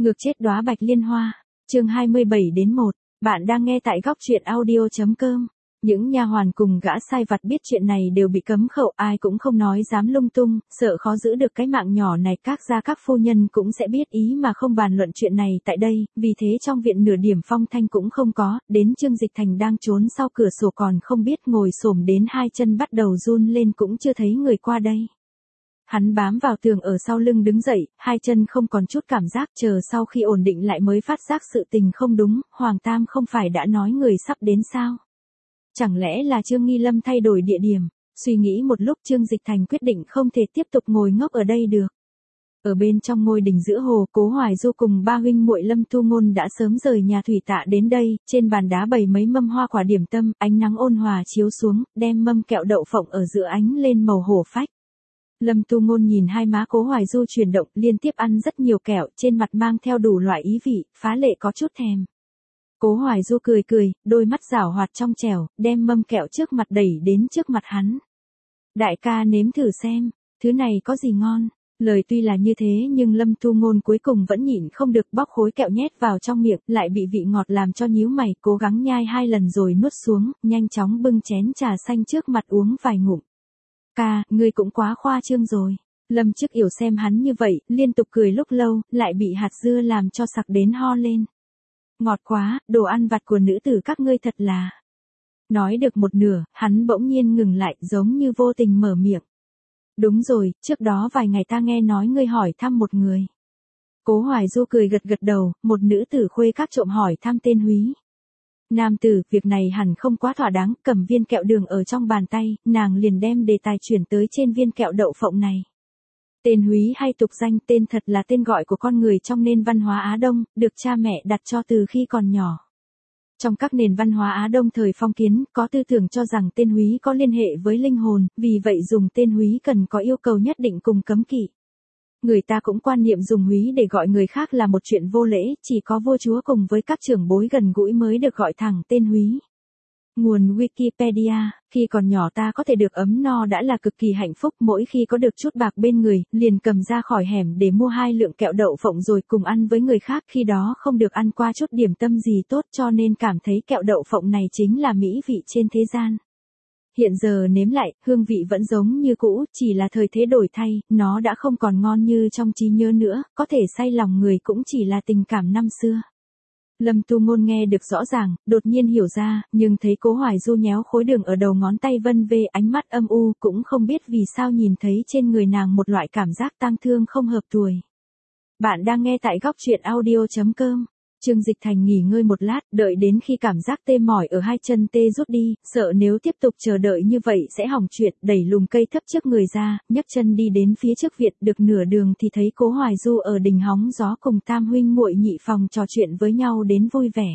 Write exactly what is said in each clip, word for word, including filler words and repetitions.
Ngược chết đóa bạch liên hoa, chương hai mươi bảy đến một, bạn đang nghe tại góc truyện audio chấm com. Những nha hoàn cùng gã sai vặt biết chuyện này đều bị cấm khẩu, ai cũng không nói dám lung tung, sợ khó giữ được cái mạng nhỏ này. Các gia các phu nhân cũng sẽ biết ý mà không bàn luận chuyện này tại đây, vì thế trong viện nửa điểm phong thanh cũng không có. Đến Trương Dịch Thành đang trốn sau cửa sổ còn không biết ngồi xổm đến hai chân bắt đầu run lên cũng chưa thấy người qua đây. Hắn bám vào tường ở sau lưng đứng dậy, hai chân không còn chút cảm giác, chờ sau khi ổn định lại mới phát giác sự tình không đúng. Hoàng Tam không phải đã nói người sắp đến sao? Chẳng lẽ là Trương Nghi Lâm thay đổi địa điểm? Suy nghĩ một lúc Trương Dịch Thành quyết định không thể tiếp tục ngồi ngốc ở đây được. Ở bên trong ngôi đình giữa hồ, Cố Hoài Du cùng ba huynh muội Lâm Tu Ngôn đã sớm rời nhà thủy tạ đến đây. Trên bàn đá bày mấy mâm hoa quả điểm tâm, ánh nắng ôn hòa chiếu xuống, đem mâm kẹo đậu phộng ở giữa ánh lên màu hổ phách. Lâm Tu Ngôn nhìn hai má Cố Hoài Du chuyển động, liên tiếp ăn rất nhiều kẹo, trên mặt mang theo đủ loại ý vị, phá lệ có chút thèm. Cố Hoài Du cười cười, đôi mắt giảo hoạt trong trẻo, đem mâm kẹo trước mặt đẩy đến trước mặt hắn. Đại ca nếm thử xem, thứ này có gì ngon. Lời tuy là như thế nhưng Lâm Tu Ngôn cuối cùng vẫn nhịn không được, bóc khối kẹo nhét vào trong miệng, lại bị vị ngọt làm cho nhíu mày, cố gắng nhai hai lần rồi nuốt xuống, nhanh chóng bưng chén trà xanh trước mặt uống vài ngụm. Ca, ngươi cũng quá khoa trương rồi. Lâm Chức Yểu xem hắn như vậy, liên tục cười lúc lâu, lại bị hạt dưa làm cho sặc đến ho lên. Ngọt quá, đồ ăn vặt của nữ tử các ngươi thật là. Nói được một nửa, hắn bỗng nhiên ngừng lại, giống như vô tình mở miệng. Đúng rồi, trước đó vài ngày ta nghe nói ngươi hỏi thăm một người. Cố Hoài Du cười gật gật đầu, một nữ tử khuê các trộm hỏi thăm tên Húy. Nam tử, việc này hẳn không quá thỏa đáng, cầm viên kẹo đường ở trong bàn tay, nàng liền đem đề tài chuyển tới trên viên kẹo đậu phộng này. Tên Húy hay tục danh, tên thật là tên gọi của con người trong nền văn hóa Á Đông, được cha mẹ đặt cho từ khi còn nhỏ. Trong các nền văn hóa Á Đông thời phong kiến, có tư tưởng cho rằng tên Húy có liên hệ với linh hồn, vì vậy dùng tên Húy cần có yêu cầu nhất định cùng cấm kỵ. Người ta cũng quan niệm dùng Húy để gọi người khác là một chuyện vô lễ, chỉ có vua chúa cùng với các trưởng bối gần gũi mới được gọi thẳng tên Húy. Nguồn Wikipedia, khi còn nhỏ ta có thể được ấm no đã là cực kỳ hạnh phúc, mỗi khi có được chút bạc bên người, liền cầm ra khỏi hẻm để mua hai lượng kẹo đậu phộng rồi cùng ăn với người khác, khi đó không được ăn qua chút điểm tâm gì tốt cho nên cảm thấy kẹo đậu phộng này chính là mỹ vị trên thế gian. Hiện giờ nếm lại, hương vị vẫn giống như cũ, chỉ là thời thế đổi thay, nó đã không còn ngon như trong trí nhớ nữa, có thể say lòng người cũng chỉ là tình cảm năm xưa. Lâm Tu Ngôn nghe được rõ ràng, đột nhiên hiểu ra, nhưng thấy Cố Hoài Du nhéo khối đường ở đầu ngón tay vân vê, ánh mắt âm u, cũng không biết vì sao nhìn thấy trên người nàng một loại cảm giác tang thương không hợp tuổi. Bạn đang nghe tại góc truyện audio chấm com. Trương Dịch Thành nghỉ ngơi một lát, đợi đến khi cảm giác tê mỏi ở hai chân tê rút đi, sợ nếu tiếp tục chờ đợi như vậy sẽ hỏng chuyện, đẩy lùm cây thấp trước người ra, nhấc chân đi đến phía trước viện, được nửa đường thì thấy Cố Hoài Du ở đình hóng gió cùng tam huynh muội nhị phòng trò chuyện với nhau đến vui vẻ.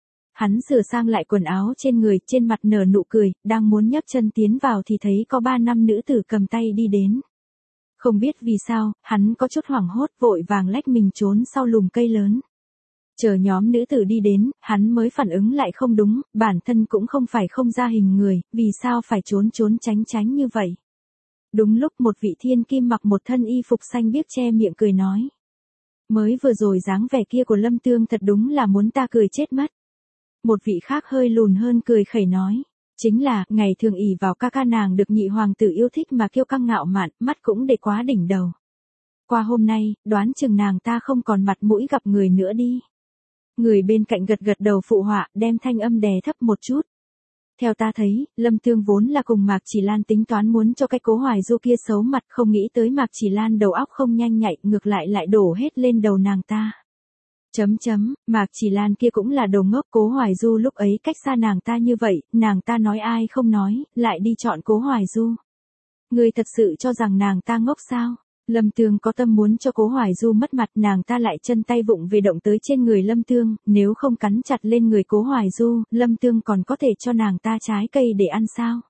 Hắn sửa sang lại quần áo trên người, trên mặt nở nụ cười, đang muốn nhấc chân tiến vào thì thấy có ba năm nữ tử cầm tay đi đến. Không biết vì sao, hắn có chút hoảng hốt, vội vàng lách mình trốn sau lùm cây lớn. Chờ nhóm nữ tử đi đến, hắn mới phản ứng lại không đúng, bản thân cũng không phải không ra hình người, vì sao phải trốn trốn tránh tránh như vậy. Đúng lúc một vị thiên kim mặc một thân y phục xanh biếc che miệng cười nói. Mới vừa rồi dáng vẻ kia của Lâm Tương thật đúng là muốn ta cười chết mất. Một vị khác hơi lùn hơn cười khẩy nói. Chính là, ngày thường ỷ vào ca ca nàng được nhị hoàng tử yêu thích mà kiêu căng ngạo mạn, mắt cũng để quá đỉnh đầu. Qua hôm nay, đoán chừng nàng ta không còn mặt mũi gặp người nữa đi. Người bên cạnh gật gật đầu phụ họa, đem thanh âm đè thấp một chút. Theo ta thấy, Lâm Tương vốn là cùng Mạc Chỉ Lan tính toán muốn cho cái Cố Hoài Du kia xấu mặt, không nghĩ tới Mạc Chỉ Lan đầu óc không nhanh nhạy, ngược lại lại đổ hết lên đầu nàng ta. Chấm chấm, Mạc Chỉ Lan kia cũng là đồ ngốc, Cố Hoài Du lúc ấy cách xa nàng ta như vậy, nàng ta nói ai không nói, lại đi chọn Cố Hoài Du. Ngươi thật sự cho rằng nàng ta ngốc sao? Lâm Tương có tâm muốn cho Cố Hoài Du mất mặt, nàng ta lại chân tay vụng về động tới trên người Lâm Tương, nếu không cắn chặt lên người Cố Hoài Du, Lâm Tương còn có thể cho nàng ta trái cây để ăn sao?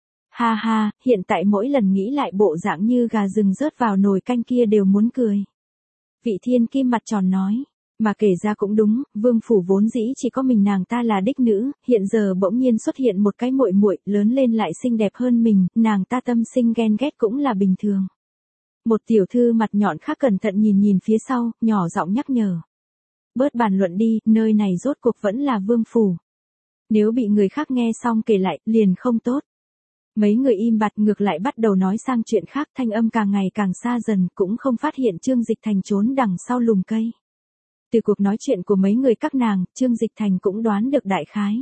Ha ha, hiện tại mỗi lần nghĩ lại bộ dạng như gà rừng rớt vào nồi canh kia đều muốn cười. Vị thiên kim mặt tròn nói, mà kể ra cũng đúng, vương phủ vốn dĩ chỉ có mình nàng ta là đích nữ, hiện giờ bỗng nhiên xuất hiện một cái muội muội, lớn lên lại xinh đẹp hơn mình, nàng ta tâm sinh ghen ghét cũng là bình thường. Một tiểu thư mặt nhọn khác cẩn thận nhìn nhìn phía sau, nhỏ giọng nhắc nhở. Bớt bàn luận đi, nơi này rốt cuộc vẫn là vương phủ. Nếu bị người khác nghe xong kể lại, liền không tốt. Mấy người im bặt ngược lại bắt đầu nói sang chuyện khác, thanh âm càng ngày càng xa dần, cũng không phát hiện Trương Dịch Thành trốn đằng sau lùm cây. Từ cuộc nói chuyện của mấy người các nàng, Trương Dịch Thành cũng đoán được đại khái.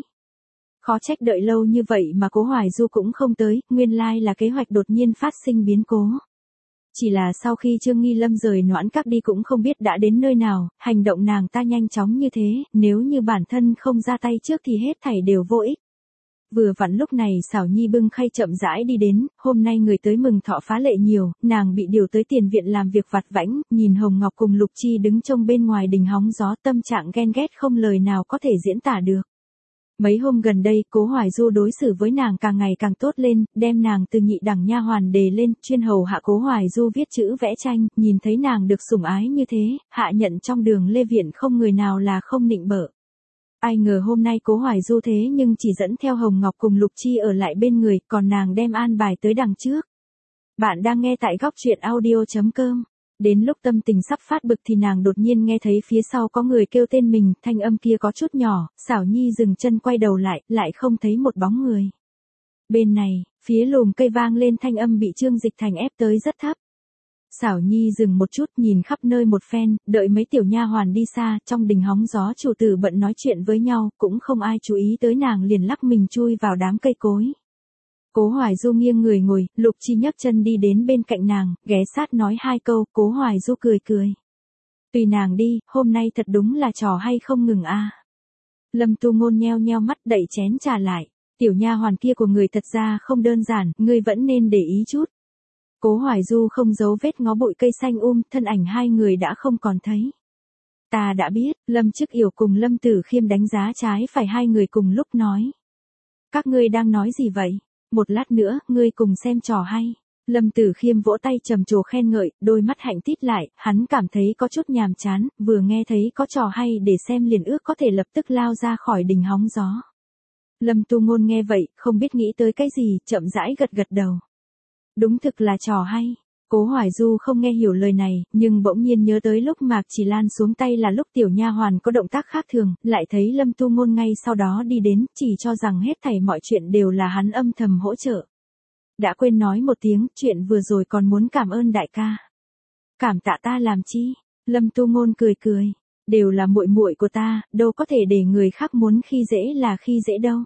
Khó trách đợi lâu như vậy mà Cố Hoài Du cũng không tới, nguyên lai là kế hoạch đột nhiên phát sinh biến cố. Chỉ là sau khi Trương Nghi Lâm rời Noãn Các đi cũng không biết đã đến nơi nào, hành động nàng ta nhanh chóng như thế, nếu như bản thân không ra tay trước thì hết thảy đều vô ích. Vừa vặn lúc này Xảo Nhi bưng khay chậm rãi đi đến, hôm nay người tới mừng thọ phá lệ nhiều, nàng bị điều tới tiền viện làm việc vặt vãnh, nhìn Hồng Ngọc cùng Lục Chi đứng trông bên ngoài đình hóng gió, tâm trạng ghen ghét không lời nào có thể diễn tả được. Mấy hôm gần đây, Cố Hoài Du đối xử với nàng càng ngày càng tốt lên, đem nàng từ nhị đẳng nha hoàn đề lên, chuyên hầu hạ Cố Hoài Du viết chữ vẽ tranh, nhìn thấy nàng được sủng ái như thế, hạ nhận trong đường Lê Viện không người nào là không nịnh bợ. Ai ngờ hôm nay Cố Hoài Du thế nhưng chỉ dẫn theo Hồng Ngọc cùng Lục Chi ở lại bên người, còn nàng đem an bài tới đằng trước. Bạn đang nghe tại góc truyện audio chấm com. Đến lúc tâm tình sắp phát bực thì nàng đột nhiên nghe thấy phía sau có người kêu tên mình, thanh âm kia có chút nhỏ, Xảo Nhi dừng chân quay đầu lại, lại không thấy một bóng người. Bên này, phía lùm cây vang lên thanh âm bị Trương Dịch Thành ép tới rất thấp. Xảo Nhi dừng một chút nhìn khắp nơi một phen, đợi mấy tiểu nha hoàn đi xa, trong đình hóng gió chủ tử bận nói chuyện với nhau, cũng không ai chú ý tới nàng liền lắc mình chui vào đám cây cối. Cố Hoài Du nghiêng người ngồi, Lục Chi nhấc chân đi đến bên cạnh nàng, ghé sát nói hai câu, Cố Hoài Du cười cười. Tùy nàng đi, hôm nay thật đúng là trò hay không ngừng a. À. Lâm Tu Ngôn nheo nheo mắt đẩy chén trà lại, tiểu nha hoàn kia của người thật ra không đơn giản, ngươi vẫn nên để ý chút. Cố Hoài Du không giấu vết ngó bụi cây xanh um, thân ảnh hai người đã không còn thấy. Ta đã biết, Lâm Chức Yểu cùng Lâm Tử Khiêm đánh giá trái phải hai người cùng lúc nói. Các ngươi đang nói gì vậy? Một lát nữa, ngươi cùng xem trò hay. Lâm Tử Khiêm vỗ tay trầm trồ khen ngợi, đôi mắt hạnh tít lại, hắn cảm thấy có chút nhàm chán, vừa nghe thấy có trò hay để xem liền ước có thể lập tức lao ra khỏi đình hóng gió. Lâm Tu Ngôn nghe vậy, không biết nghĩ tới cái gì, chậm rãi gật gật đầu. Đúng thực là trò hay. Cố Hoài Du không nghe hiểu lời này, nhưng bỗng nhiên nhớ tới lúc Mạc Chỉ Lan xuống tay là lúc tiểu nha hoàn có động tác khác thường, lại thấy Lâm Tu Ngôn ngay sau đó đi đến, chỉ cho rằng hết thảy mọi chuyện đều là hắn âm thầm hỗ trợ. Đã quên nói một tiếng, chuyện vừa rồi còn muốn cảm ơn đại ca. Cảm tạ ta làm chi? Lâm Tu Ngôn cười cười, đều là muội muội của ta, đâu có thể để người khác muốn khi dễ là khi dễ đâu.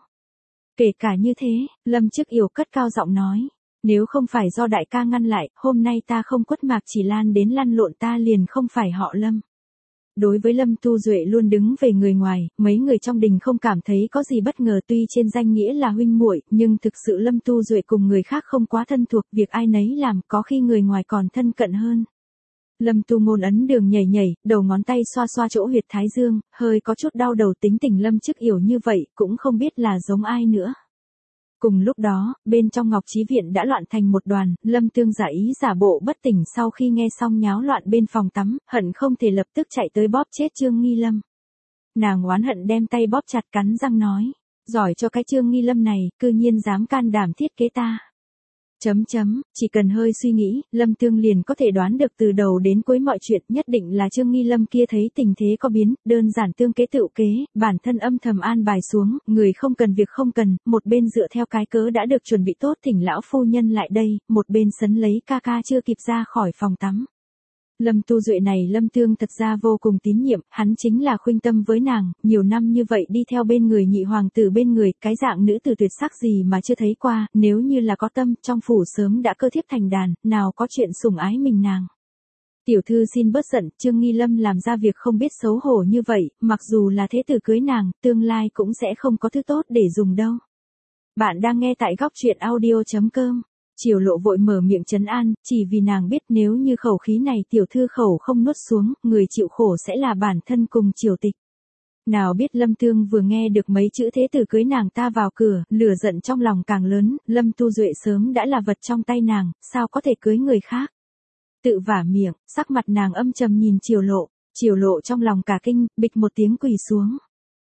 Kể cả như thế, Lâm Chức Yểu cất cao giọng nói. Nếu không phải do đại ca ngăn lại, hôm nay ta không quất Mạc Chỉ Lan đến lăn lộn ta liền không phải họ Lâm. Đối với Lâm Tu Duệ luôn đứng về người ngoài, mấy người trong đình không cảm thấy có gì bất ngờ, tuy trên danh nghĩa là huynh muội, nhưng thực sự Lâm Tu Duệ cùng người khác không quá thân thuộc, việc ai nấy làm, có khi người ngoài còn thân cận hơn. Lâm Tu Ngôn ấn đường nhảy nhảy, đầu ngón tay xoa xoa chỗ huyệt thái dương, hơi có chút đau đầu, tính tình Lâm Chức Yểu như vậy, cũng không biết là giống ai nữa. Cùng lúc đó, bên trong Ngọc Chí Viện đã loạn thành một đoàn, Lâm Tương giả ý giả bộ bất tỉnh sau khi nghe xong nháo loạn bên phòng tắm, hận không thể lập tức chạy tới bóp chết Trương Nghi Lâm. Nàng oán hận đem tay bóp chặt cắn răng nói, giỏi cho cái Trương Nghi Lâm này, cư nhiên dám can đảm thiết kế ta. Chấm chấm, chỉ cần hơi suy nghĩ, Lâm Tương liền có thể đoán được từ đầu đến cuối mọi chuyện, nhất định là Trương Nghi Lâm kia thấy tình thế có biến, đơn giản tương kế tựu kế, bản thân âm thầm an bài xuống, người không cần việc không cần, một bên dựa theo cái cớ đã được chuẩn bị tốt thỉnh lão phu nhân lại đây, một bên sấn lấy ca ca chưa kịp ra khỏi phòng tắm. Lâm Tu Duệ này Lâm Tương thật ra vô cùng tín nhiệm, hắn chính là khuynh tâm với nàng, nhiều năm như vậy đi theo bên người nhị hoàng tử bên người, cái dạng nữ tử tuyệt sắc gì mà chưa thấy qua, nếu như là có tâm, trong phủ sớm đã cơ thiếp thành đàn, nào có chuyện sủng ái mình nàng. Tiểu thư xin bớt giận, Trương Nghi Lâm làm ra việc không biết xấu hổ như vậy, mặc dù là thế tử cưới nàng, tương lai cũng sẽ không có thứ tốt để dùng đâu. Bạn đang nghe tại góc truyện audio chấm com. Triều Lộ vội mở miệng trấn an, chỉ vì nàng biết nếu như khẩu khí này tiểu thư khẩu không nuốt xuống, người chịu khổ sẽ là bản thân cùng triều tịch. Nào biết Lâm Tương vừa nghe được mấy chữ thế tử cưới nàng ta vào cửa, lửa giận trong lòng càng lớn, Lâm Tu Duệ sớm đã là vật trong tay nàng, sao có thể cưới người khác. Tự vả miệng, sắc mặt nàng âm trầm nhìn Triều Lộ, Triều Lộ trong lòng cả kinh, bịch một tiếng quỳ xuống.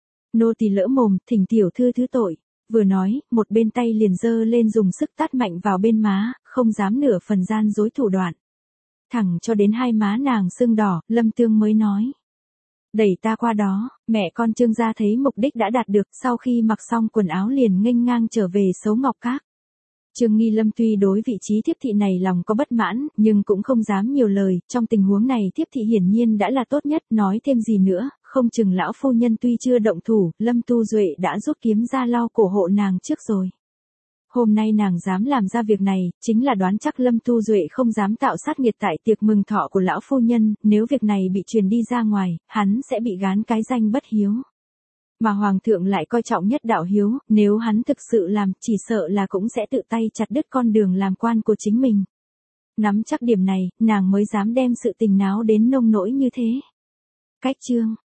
Nô tỳ lỡ mồm, thỉnh tiểu thư thứ tội. Vừa nói, một bên tay liền giơ lên dùng sức tát mạnh vào bên má, không dám nửa phần gian dối thủ đoạn. Thẳng cho đến hai má nàng sưng đỏ, Lâm Tương mới nói. Đẩy ta qua đó, mẹ con Trương gia thấy mục đích đã đạt được, sau khi mặc xong quần áo liền nghênh ngang trở về Sấu Ngọc Các. Trương Nghi Lâm tuy đối vị trí thiếp thị này lòng có bất mãn, nhưng cũng không dám nhiều lời, trong tình huống này thiếp thị hiển nhiên đã là tốt nhất, nói thêm gì nữa, không chừng lão phu nhân tuy chưa động thủ, Lâm Tu Duệ đã rút kiếm ra lau cổ hộ nàng trước rồi. Hôm nay nàng dám làm ra việc này, chính là đoán chắc Lâm Tu Duệ không dám tạo sát nghiệt tại tiệc mừng thọ của lão phu nhân, nếu việc này bị truyền đi ra ngoài, hắn sẽ bị gán cái danh bất hiếu. Mà Hoàng thượng lại coi trọng nhất đạo hiếu, nếu hắn thực sự làm, chỉ sợ là cũng sẽ tự tay chặt đứt con đường làm quan của chính mình. Nắm chắc điểm này, nàng mới dám đem sự tình náo đến nông nỗi như thế. Cách chương